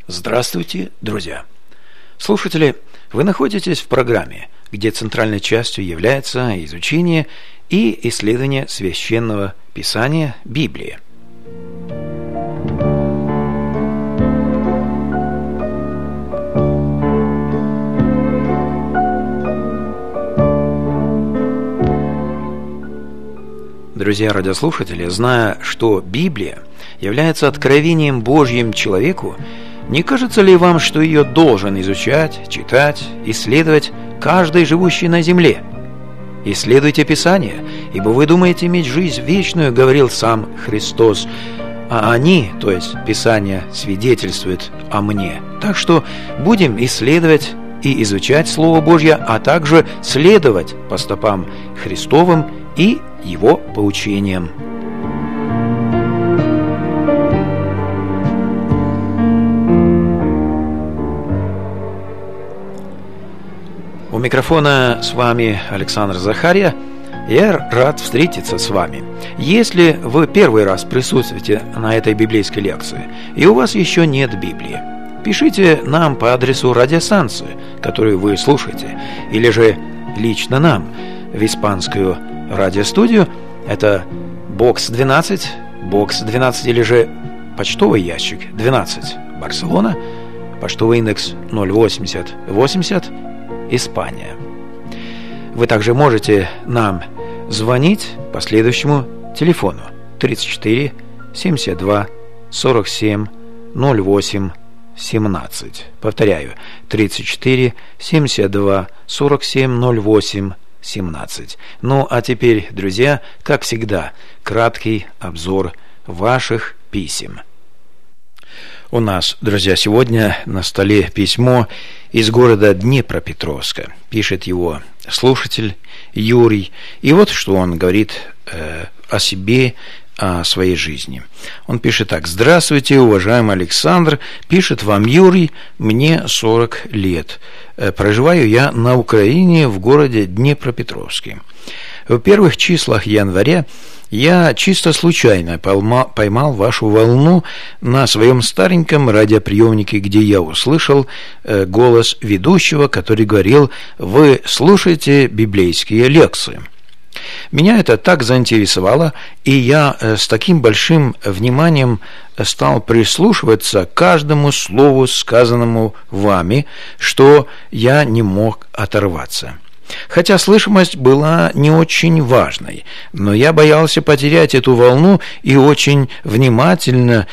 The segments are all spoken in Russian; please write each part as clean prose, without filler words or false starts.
Здравствуйте, друзья! Слушатели, вы находитесь в программе, где центральной частью является изучение и исследование Священного Писания Библии. Друзья радиослушатели, зная, что Библия является откровением Божьим человеку, не кажется ли вам, что ее должен изучать, читать, исследовать каждый живущий на земле? Исследуйте Писание, ибо вы думаете иметь жизнь вечную, говорил сам Христос, а они, то есть Писание, свидетельствуют о мне. Так что будем исследовать и изучать Слово Божье, а также следовать по стопам Христовым и Его поучениям. У микрофона с вами Александр Захарья. Я рад встретиться с вами. Если вы первый раз присутствуете на этой библейской лекции, и у вас еще нет Библии, пишите нам по адресу радиостанции, которую вы слушаете, или же лично нам в испанскую радиостудию. Это бокс 12 или же почтовый ящик 12, Барселона, почтовый индекс 08080, Испания. Вы также можете нам звонить по следующему телефону 34 72 47 08 17. Повторяю, 34 72 47 08 17. Ну, а теперь, друзья, как всегда, краткий обзор ваших писем. У нас, друзья, сегодня на столе письмо из города Днепропетровска. Пишет его слушатель Юрий. И вот что он говорит о себе, о своей жизни. Он пишет так: «Здравствуйте, уважаемый Александр. Пишет вам Юрий, мне 40 лет. Проживаю я на Украине в городе Днепропетровске. В первых числах января я чисто случайно поймал вашу волну на своем стареньком радиоприемнике, где я услышал голос ведущего, который говорил: «Вы слушаете библейские лекции». Меня это так заинтересовало, и я с таким большим вниманием стал прислушиваться к каждому слову, сказанному вами, что я не мог оторваться. Хотя слышимость была не очень важной, но я боялся потерять эту волну и очень внимательно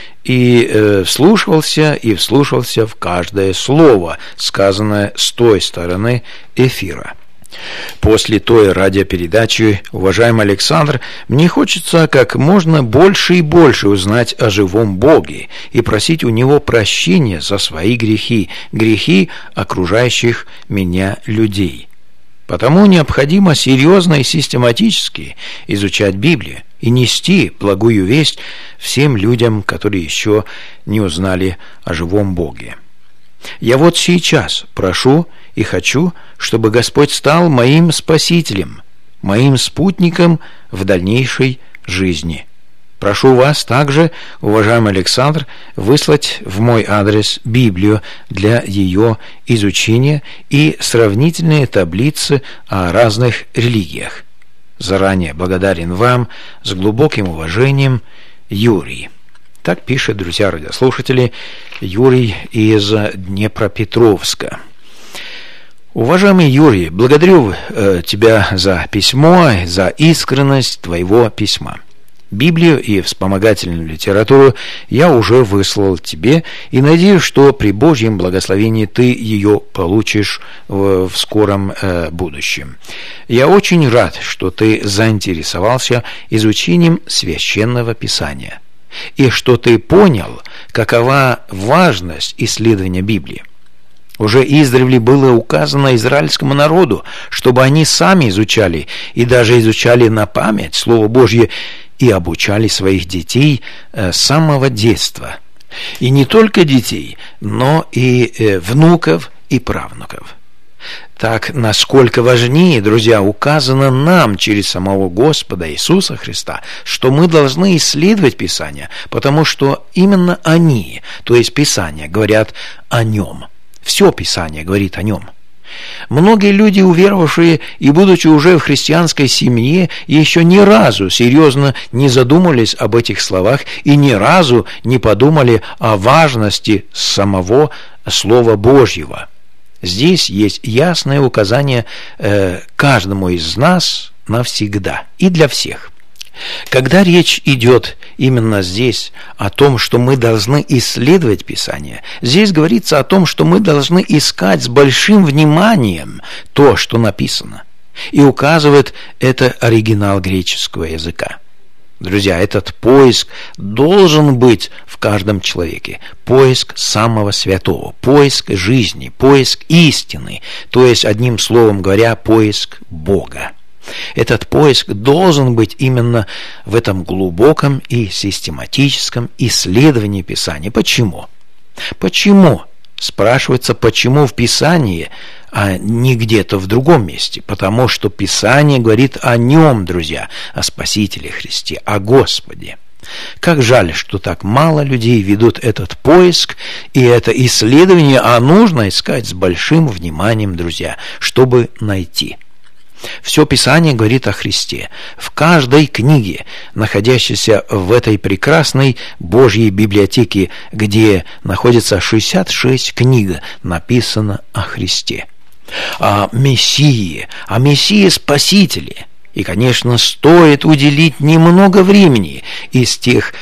вслушивался в каждое слово, сказанное с той стороны эфира. После той радиопередачи, уважаемый Александр, мне хочется как можно больше и больше узнать о живом Боге и просить у Него прощения за свои грехи окружающих меня людей. Потому необходимо серьезно и систематически изучать Библию и нести благую весть всем людям, которые еще не узнали о живом Боге. Я вот сейчас прошу и хочу, чтобы Господь стал моим спасителем, моим спутником в дальнейшей жизни. Прошу вас также, уважаемый Александр, выслать в мой адрес Библию для ее изучения и сравнительные таблицы о разных религиях. Заранее благодарен вам, с глубоким уважением, Юрий». Так пишет, друзья радиослушатели, Юрий из Днепропетровска. Уважаемый Юрий, благодарю тебя за письмо, за искренность твоего письма. Библию и вспомогательную литературу я уже выслал тебе и надеюсь, что при Божьем благословении ты ее получишь в скором будущем. Я очень рад, что ты заинтересовался изучением Священного Писания и что ты понял, какова важность исследования Библии. Уже издревле было указано израильскому народу, чтобы они сами изучали и даже изучали на память Слово Божье и обучали своих детей с самого детства. И не только детей, но и внуков и правнуков. Так, насколько важнее, друзья, указано нам через самого Господа Иисуса Христа, что мы должны исследовать Писания, потому что именно они, то есть Писания, говорят о Нем. Все Писание говорит о Нем. Многие люди, уверовавшие и будучи уже в христианской семье, еще ни разу серьезно не задумались об этих словах и ни разу не подумали о важности самого Слова Божьего. Здесь есть ясное указание каждому из нас навсегда и для всех. Когда речь идет именно здесь о том, что мы должны исследовать Писание, здесь говорится о том, что мы должны искать с большим вниманием то, что написано. И указывает это оригинал греческого языка. Друзья, этот поиск должен быть в каждом человеке. Поиск самого святого, поиск жизни, поиск истины, то есть, одним словом говоря, поиск Бога. Этот поиск должен быть именно в этом глубоком и систематическом исследовании Писания. Почему? Почему? Спрашивается, почему в Писании, а не где-то в другом месте? Потому что Писание говорит о Нем, друзья, о Спасителе Христе, о Господе. Как жаль, что так мало людей ведут этот поиск и это исследование, а нужно искать с большим вниманием, друзья, чтобы найти. Все Писание говорит о Христе. В каждой книге, находящейся в этой прекрасной Божьей библиотеке, где находится 66 книг, написано о Христе, о Мессии, Спасителе. И, конечно, стоит уделить немного времени из тех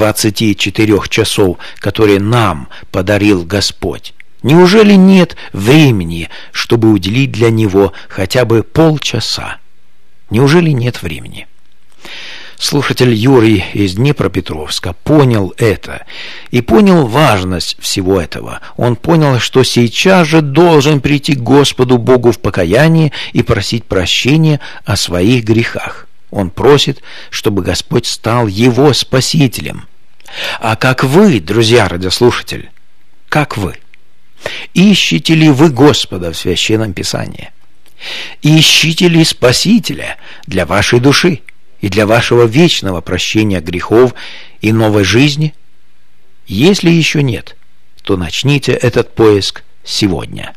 24 часов, которые нам подарил Господь. Неужели нет времени, чтобы уделить для него хотя бы полчаса? Неужели нет времени? Слушатель Юрий из Днепропетровска понял это и понял важность всего этого. Он понял, что сейчас же должен прийти к Господу Богу в покаянии и просить прощения о своих грехах. Он просит, чтобы Господь стал его спасителем. А как вы, друзья радиослушатели, как вы? Ищете ли вы Господа в Священном Писании? Ищете ли Спасителя для вашей души и для вашего вечного прощения грехов и новой жизни? Если еще нет, то начните этот поиск сегодня.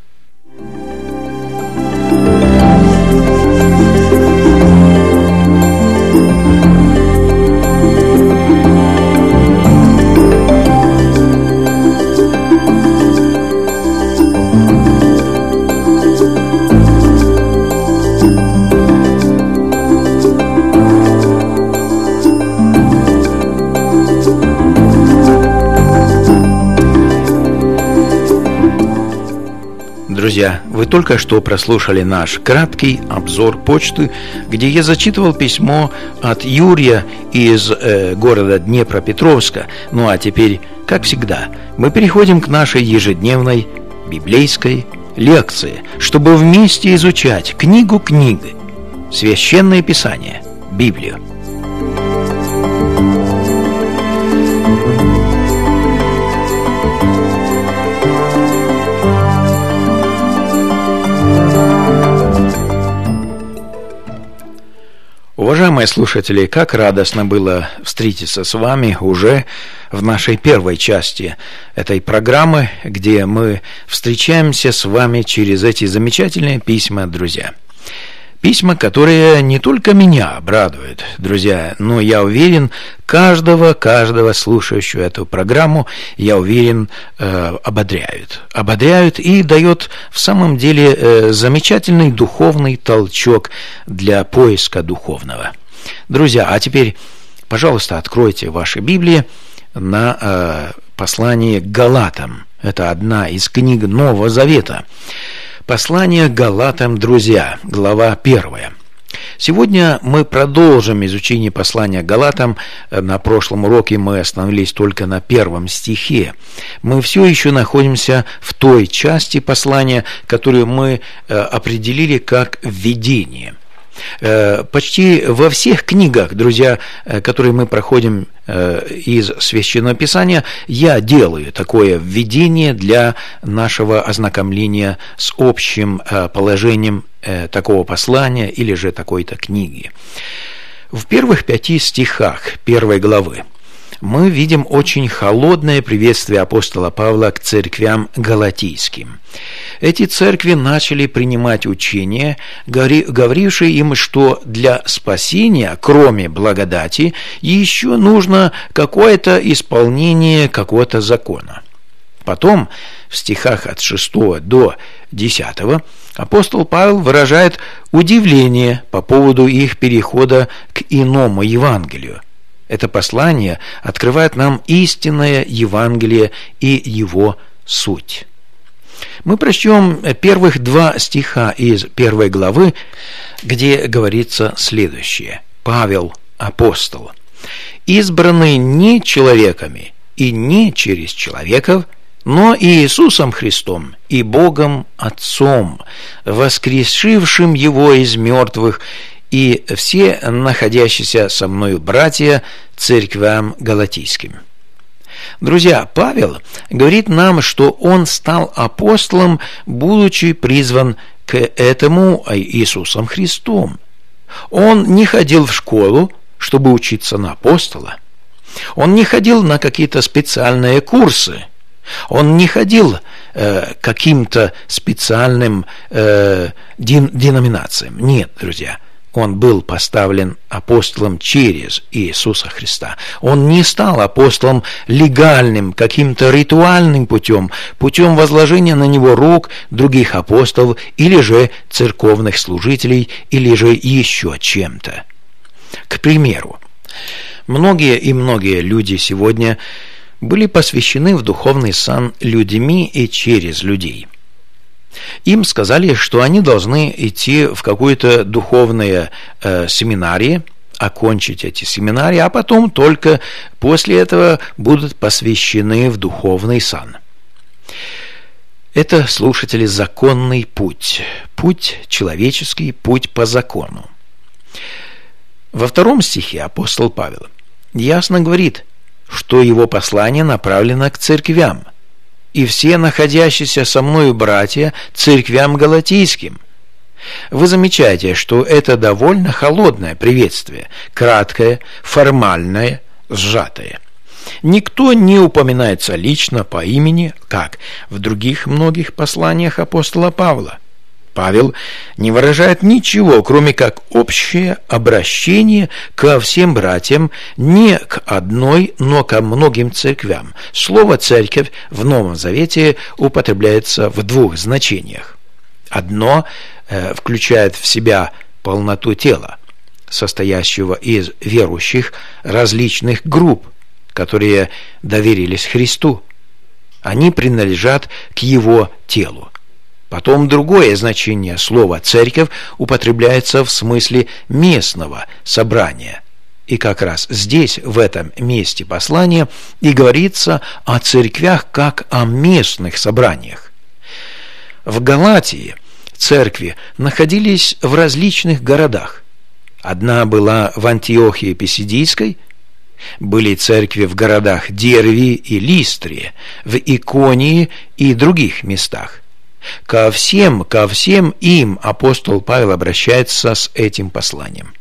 Друзья, вы только что прослушали наш краткий обзор почты, где я зачитывал письмо от Юрия из города Днепропетровска. Ну а теперь, как всегда, мы переходим к нашей ежедневной библейской лекции, чтобы вместе изучать книгу книги, Священное Писание, Библию. Уважаемые слушатели, как радостно было встретиться с вами уже в нашей первой части этой программы, где мы встречаемся с вами через эти замечательные письма, друзья. Письма, которые не только меня обрадуют, друзья, но я уверен, каждого слушающего эту программу, я уверен, ободряют и дает в самом деле замечательный духовный толчок для поиска духовного. Друзья, а теперь, пожалуйста, откройте ваши Библии на послание к Галатам. Это одна из книг Нового Завета. Послание к Галатам, друзья, глава 1. Сегодня мы продолжим изучение послания к Галатам. На прошлом уроке мы остановились только на 1 стихе. Мы все еще находимся в той части послания, которую мы определили как введение. Почти во всех книгах, друзья, которые мы проходим из Священного Писания, я делаю такое введение для нашего ознакомления с общим положением такого послания или же такой-то книги. В первых 5 стихах 1 главы мы видим очень холодное приветствие апостола Павла к церквям галатийским. Эти церкви начали принимать учение, говорившее им, что для спасения, кроме благодати, еще нужно какое-то исполнение какого-то закона. Потом, в стихах от 6 до 10, апостол Павел выражает удивление по поводу их перехода к иному Евангелию. Это послание открывает нам истинное Евангелие и его суть. Мы прочтем первых 2 стиха из 1 главы, где говорится следующее. Павел, апостол, избранный не человеками и не через человеков, но и Иисусом Христом и Богом Отцом, воскресившим Его из мертвых, и все находящиеся со мною братья церквям галатийским. Друзья, Павел говорит нам, что он стал апостолом, будучи призван к этому Иисусом Христом. Он не ходил в школу, чтобы учиться на апостола. Он не ходил на какие-то специальные курсы. Он не ходил каким-то специальным деноминациям. Нет, друзья. Он был поставлен апостолом через Иисуса Христа. Он не стал апостолом легальным, каким-то ритуальным путем возложения на него рук других апостолов или же церковных служителей, или же еще чем-то. К примеру, многие люди сегодня были посвящены в духовный сан людьми и через людей. Им сказали, что они должны идти в какое-то духовное семинарии, окончить эти семинарии, а потом только после этого будут посвящены в духовный сан. Это, слушатели, законный путь человеческий, путь по закону. Во 2 стихе апостол Павел ясно говорит, что его послание направлено к церквям, и все находящиеся со мною братья церквям галатийским. Вы замечаете, что это довольно холодное приветствие, краткое, формальное, сжатое. Никто не упоминается лично по имени, как в других многих посланиях апостола Павла. Павел не выражает ничего, кроме как общее обращение ко всем братьям, не к одной, но ко многим церквям. Слово «церковь» в Новом Завете употребляется в 2 значениях. Одно включает в себя полноту тела, состоящего из верующих различных групп, которые доверились Христу. Они принадлежат к Его телу. Потом другое значение слова «церковь» употребляется в смысле местного собрания. И как раз здесь, в этом месте послания, и говорится о церквях как о местных собраниях. В Галатии церкви находились в различных городах. Одна была в Антиохии Писидийской, были церкви в городах Дервии и Листрии, в Иконии и других местах. Ко всем им апостол Павел обращается с этим посланием.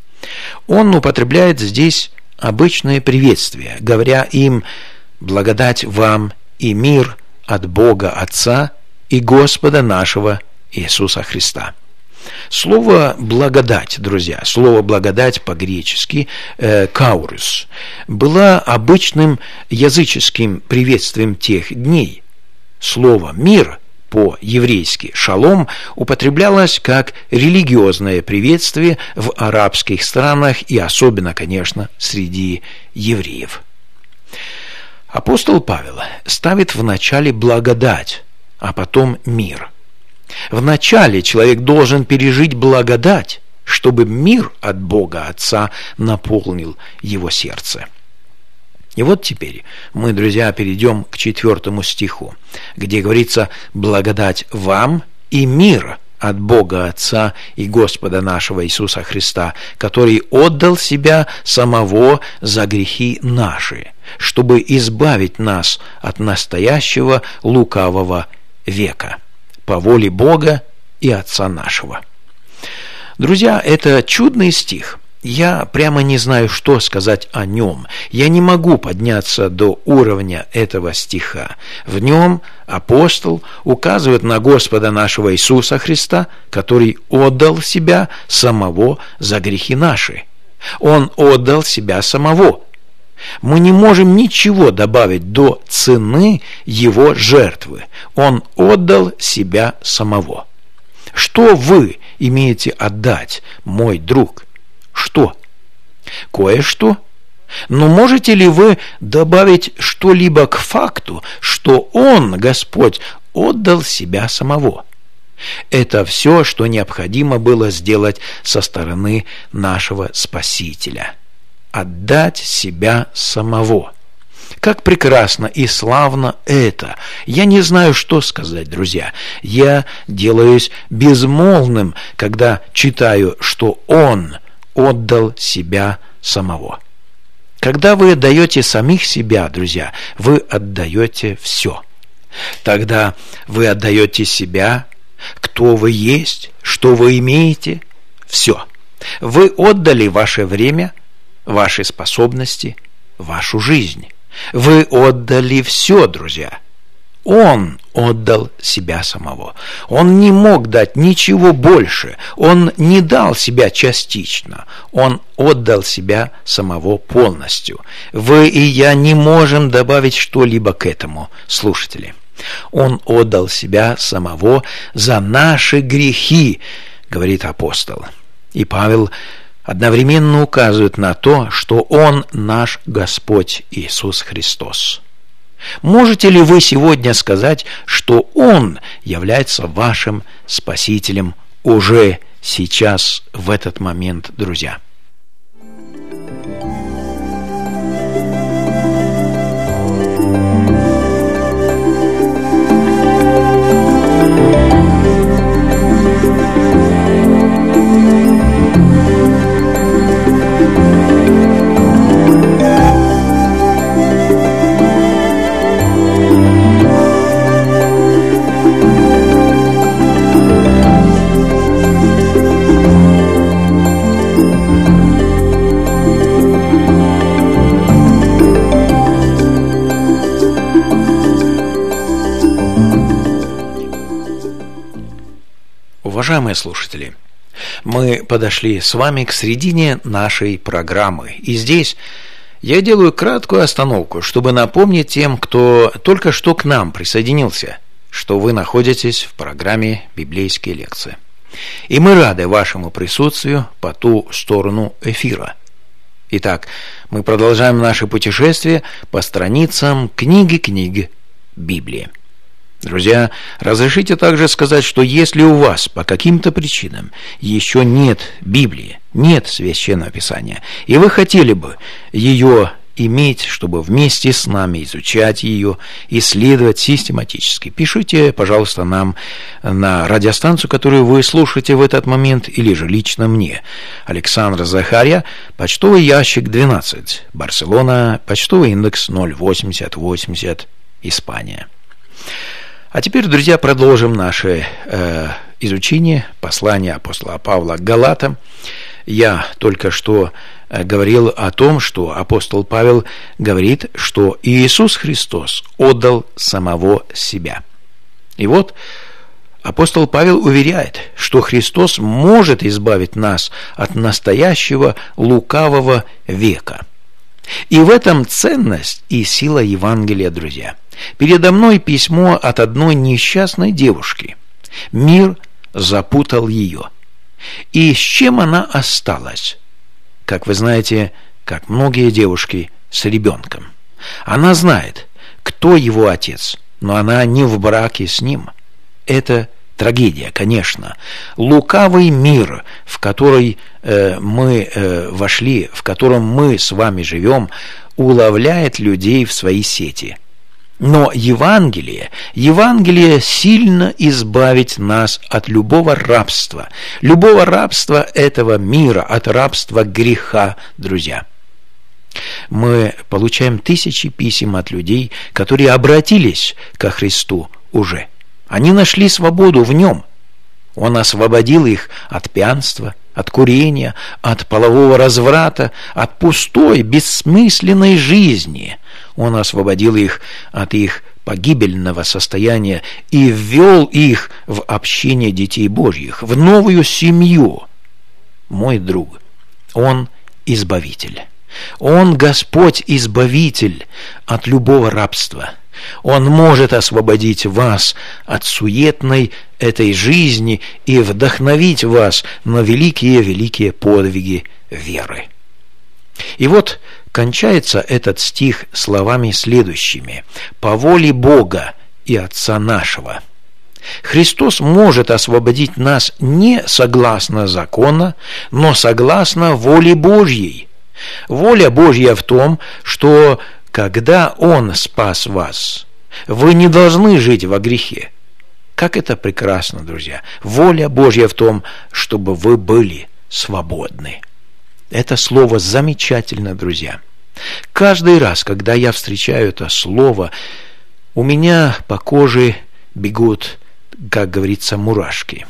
Он употребляет здесь обычное приветствие, говоря им: «Благодать вам и мир от Бога Отца и Господа нашего Иисуса Христа». Слово «благодать», друзья, слово «благодать» по-гречески «каурис» было обычным языческим приветствием тех дней. Слово «мир» по-еврейски «шалом» употреблялось как религиозное приветствие в арабских странах и особенно, конечно, среди евреев. Апостол Павел ставит в начале благодать, а потом мир. Вначале человек должен пережить благодать, чтобы мир от Бога Отца наполнил его сердце. И вот теперь мы, друзья, перейдем к 4 стиху, где говорится: «Благодать вам и мир от Бога Отца и Господа нашего Иисуса Христа, который отдал себя самого за грехи наши, чтобы избавить нас от настоящего лукавого века, по воле Бога и Отца нашего». Друзья, это чудный стих. Я прямо не знаю, что сказать о нем. Я не могу подняться до уровня этого стиха. В нем апостол указывает на Господа нашего Иисуса Христа, который отдал себя самого за грехи наши. Он отдал себя самого. Мы не можем ничего добавить до цены его жертвы. Он отдал себя самого. Что вы имеете отдать, мой друг? Что? Кое-что? Но можете ли вы добавить что-либо к факту, что Он, Господь, отдал себя самого? Это все, что необходимо было сделать со стороны нашего Спасителя. Отдать себя самого. Как прекрасно и славно это! Я не знаю, что сказать, друзья. Я делаюсь безмолвным, когда читаю, что Он отдал себя самого. Когда вы отдаете самих себя, друзья, вы отдаете все. Тогда вы отдаете себя, кто вы есть, что вы имеете, все. Вы отдали ваше время, ваши способности, вашу жизнь. Вы отдали все, друзья. Он отдал себя самого. Он не мог дать ничего больше. Он не дал себя частично. Он отдал себя самого полностью. Вы и я не можем добавить что-либо к этому, слушатели. Он отдал себя самого за наши грехи, говорит апостол. И Павел одновременно указывает на то, что Он наш Господь Иисус Христос. Можете ли вы сегодня сказать, что Он является вашим Спасителем уже сейчас, в этот момент, друзья? Уважаемые слушатели, мы подошли с вами к середине нашей программы. И здесь я делаю краткую остановку, чтобы напомнить тем, кто только что к нам присоединился, что вы находитесь в программе «Библейские лекции». И мы рады вашему присутствию по ту сторону эфира. Итак, мы продолжаем наше путешествие по страницам книги Библии. Друзья, разрешите также сказать, что если у вас по каким-то причинам еще нет Библии, нет Священного Писания, и вы хотели бы ее иметь, чтобы вместе с нами изучать ее, исследовать систематически, пишите, пожалуйста, нам на радиостанцию, которую вы слушаете в этот момент, или же лично мне. Александр Захарья, почтовый ящик 12, Барселона, почтовый индекс 08080, Испания. А теперь, друзья, продолжим наше изучение послания апостола Павла к Галатам. Я только что говорил о том, что апостол Павел говорит, что Иисус Христос отдал самого себя. И вот апостол Павел уверяет, что Христос может избавить нас от настоящего лукавого века. И в этом ценность и сила Евангелия, друзья. Передо мной письмо от одной несчастной девушки. Мир запутал ее. И с чем она осталась? Как вы знаете, как многие девушки, с ребенком. Она знает, кто его отец, но она не в браке с ним. Это трагедия, конечно. Лукавый мир, в который мы вошли, в котором мы с вами живем, уловляет людей в свои сети. Но Евангелие сильно избавит нас от любого рабства этого мира, от рабства греха, друзья. Мы получаем тысячи писем от людей, которые обратились ко Христу уже. Они нашли свободу в Нем. Он освободил их от пьянства, от курения, от полового разврата, от пустой, бессмысленной жизни. Он освободил их от их погибельного состояния и ввел их в общение детей Божьих, в новую семью. Мой друг, Он Избавитель. Он Господь-Избавитель от любого рабства. Он может освободить вас от суетной этой жизни и вдохновить вас на великие подвиги веры. И вот кончается этот стих словами следующими: «По воле Бога и Отца нашего». Христос может освободить нас не согласно закону, но согласно воле Божьей. Воля Божья в том, что когда Он спас вас, вы не должны жить во грехе. Как это прекрасно, друзья! Воля Божья в том, чтобы вы были свободны. Это слово замечательно, друзья. Каждый раз, когда я встречаю это слово, у меня по коже бегут, как говорится, мурашки.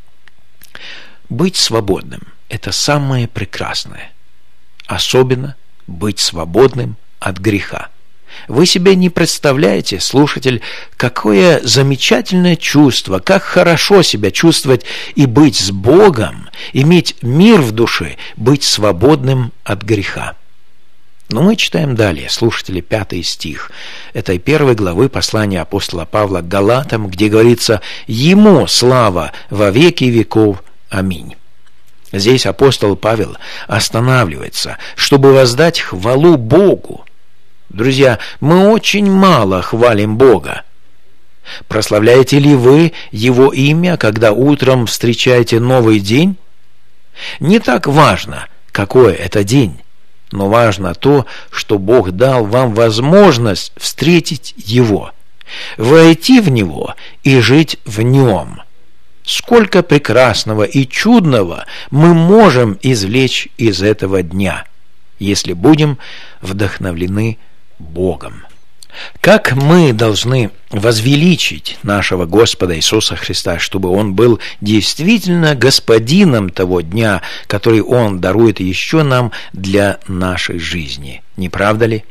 Быть свободным – это самое прекрасное. Особенно быть свободным от греха. Вы себе не представляете, слушатель, какое замечательное чувство, как хорошо себя чувствовать и быть с Богом, иметь мир в душе, быть свободным от греха. Но мы читаем далее, слушатели, 5 стих этой 1 главы послания апостола Павла к Галатам, где говорится: «Ему слава во веки веков. Аминь». Здесь апостол Павел останавливается, чтобы воздать хвалу Богу. Друзья, мы очень мало хвалим Бога. Прославляете ли вы Его имя, когда утром встречаете новый день? Не так важно, какой это день, но важно то, что Бог дал вам возможность встретить Его, войти в Него и жить в Нем. Сколько прекрасного и чудного мы можем извлечь из этого дня, если будем вдохновлены Богом. Как мы должны возвеличить нашего Господа Иисуса Христа, чтобы Он был действительно господином того дня, который Он дарует еще нам для нашей жизни, не правда ли?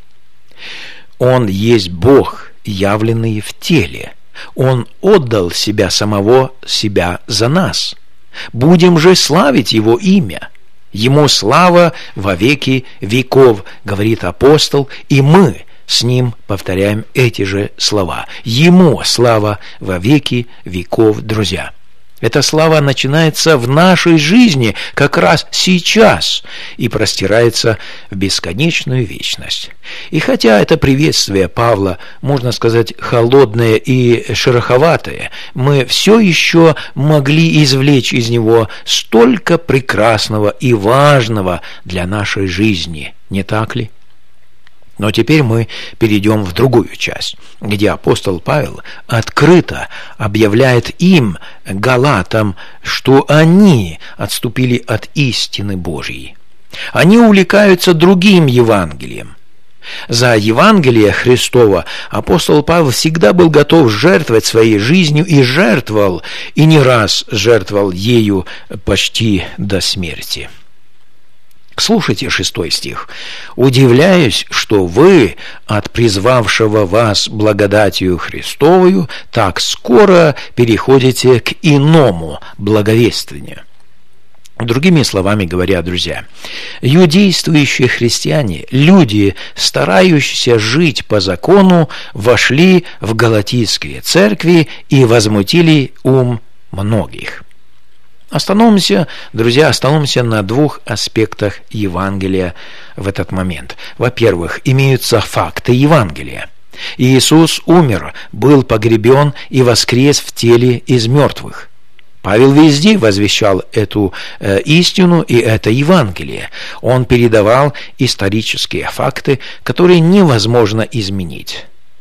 Он есть Бог, явленный в теле. Он отдал самого себя за нас. Будем же славить Его имя. Ему слава во веки веков, говорит апостол, и мы с ним повторяем эти же слова. Ему слава во веки веков, друзья. Эта слава начинается в нашей жизни как раз сейчас и простирается в бесконечную вечность. И хотя это приветствие Павла, можно сказать, холодное и шероховатое, мы все еще могли извлечь из него столько прекрасного и важного для нашей жизни, не так ли? Но теперь мы перейдем в другую часть, где апостол Павел открыто объявляет им, галатам, что они отступили от истины Божьей. Они увлекаются другим Евангелием. За Евангелие Христово апостол Павел всегда был готов жертвовать своей жизнью и жертвовал, и не раз жертвовал ею почти до смерти. Слушайте 6 стих. «Удивляюсь, что вы от призвавшего вас благодатью Христовою так скоро переходите к иному благовествованию». Другими словами говоря, друзья, иудействующие христиане, люди, старающиеся жить по закону, вошли в галатийские церкви и возмутили ум многих. Остановимся, друзья, на 2 аспектах Евангелия в этот момент. Во-первых, имеются факты Евангелия. Иисус умер, был погребен и воскрес в теле из мертвых. Павел везде возвещал эту истину и это Евангелие. Он передавал исторические факты, которые невозможно изменить.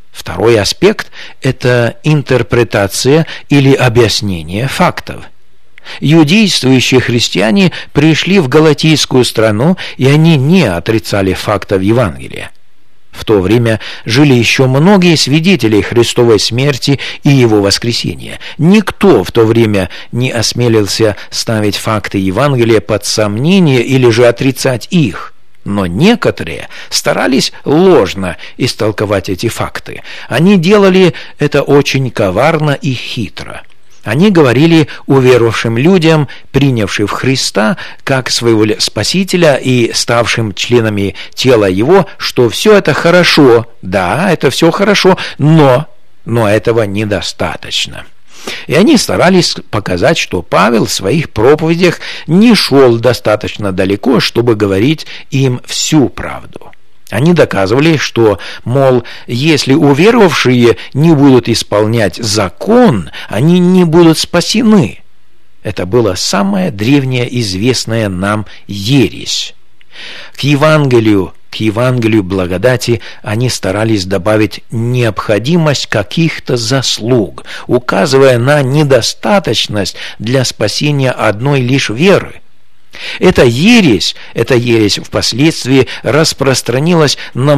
Второй аспект – это интерпретация или объяснение фактов. Иудействующие христиане пришли в галатийскую страну, и они не отрицали фактов Евангелия. В то время жили еще многие свидетели Христовой смерти и Его воскресения. Никто в то время не осмелился ставить факты Евангелия под сомнение или же отрицать их. Но некоторые старались ложно истолковать эти факты. Они делали это очень коварно и хитро. Они говорили уверовавшим людям, принявшим Христа как своего Спасителя и ставшим членами тела Его, что все это хорошо, да, это все хорошо, но этого недостаточно. И они старались показать, что Павел в своих проповедях не шел достаточно далеко, чтобы говорить им всю правду. Они доказывали, что, мол, если уверовавшие не будут исполнять закон, они не будут спасены. Это была самая древняя известная нам ересь. К Евангелию благодати они старались добавить необходимость каких-то заслуг, указывая на недостаточность для спасения одной лишь веры. Эта ересь впоследствии распространилась на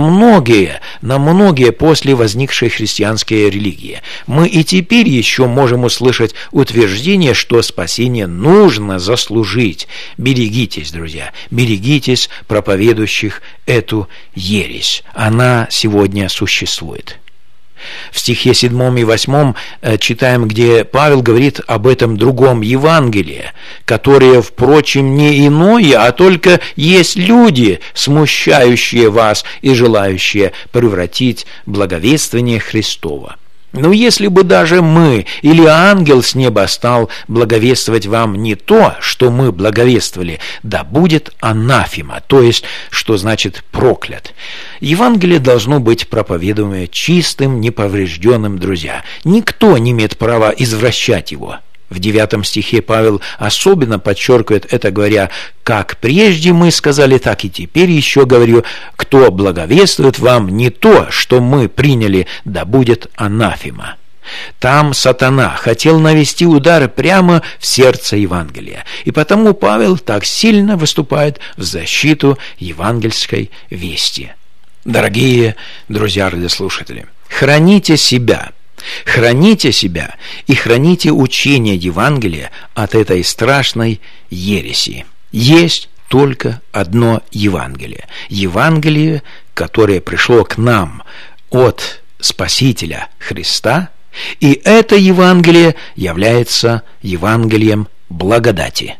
многие после возникшей христианской религии. Мы и теперь еще можем услышать утверждение, что спасение нужно заслужить. Берегитесь, друзья, берегитесь проповедующих эту ересь. Она сегодня существует. В стихе 7 и 8 читаем, где Павел говорит об этом другом Евангелии, которое, впрочем, не иное, а только есть люди, смущающие вас и желающие превратить благовествование Христово. Но если бы даже мы или ангел с неба стал благовествовать вам не то, что мы благовествовали, да будет анафема, то есть, что значит проклят. Евангелие должно быть проповедуемое чистым, неповрежденным, друзья. Никто не имеет права извращать его. В 9 стихе Павел особенно подчеркивает это, говоря: «Как прежде мы сказали, так и теперь еще говорю, кто благовествует вам не то, что мы приняли, да будет анафема». Там сатана хотел навести удар прямо в сердце Евангелия, и потому Павел так сильно выступает в защиту евангельской вести. Дорогие друзья-радиослушатели, храните себя и храните учение Евангелия от этой страшной ереси. Есть только одно Евангелие. Евангелие, которое пришло к нам от Спасителя Христа, и это Евангелие является Евангелием благодати.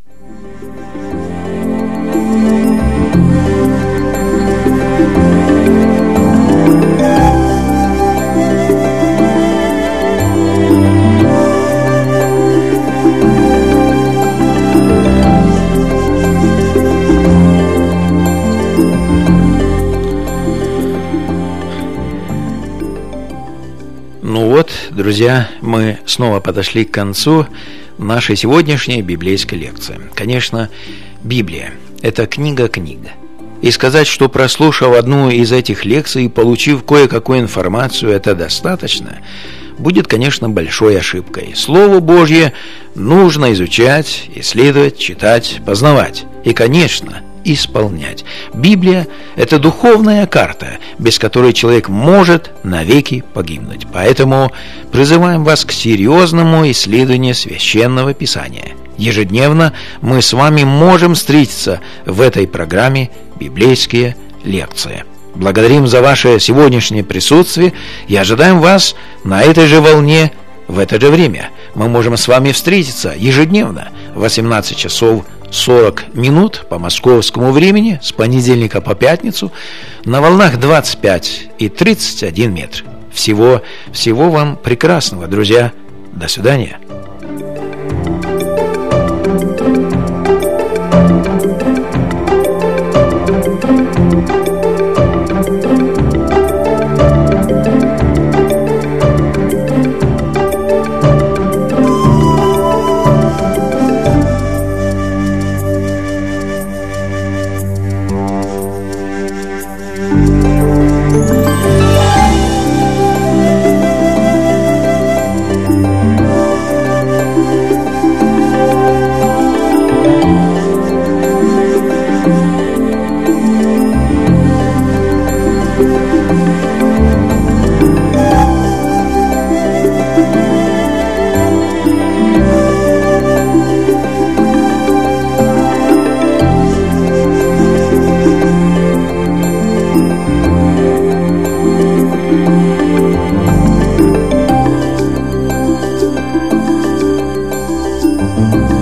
Ну вот, друзья, мы снова подошли к концу нашей сегодняшней библейской лекции. Конечно, Библия – это книга книг. И сказать, что прослушав одну из этих лекций и получив кое-какую информацию, это достаточно, будет, конечно, большой ошибкой. Слово Божье нужно изучать, исследовать, читать, познавать. И, конечно, исполнять. Библия – это духовная карта, без которой человек может навеки погибнуть. Поэтому призываем вас к серьезному исследованию Священного Писания. Ежедневно мы с вами можем встретиться в этой программе «Библейские лекции». Благодарим за ваше сегодняшнее присутствие и ожидаем вас на этой же волне в это же время. Мы можем с вами встретиться ежедневно в 18 часов 40 минут по московскому времени с понедельника по пятницу на волнах 25 и 31 метр. Всего вам прекрасного, друзья. До свидания. Thank you.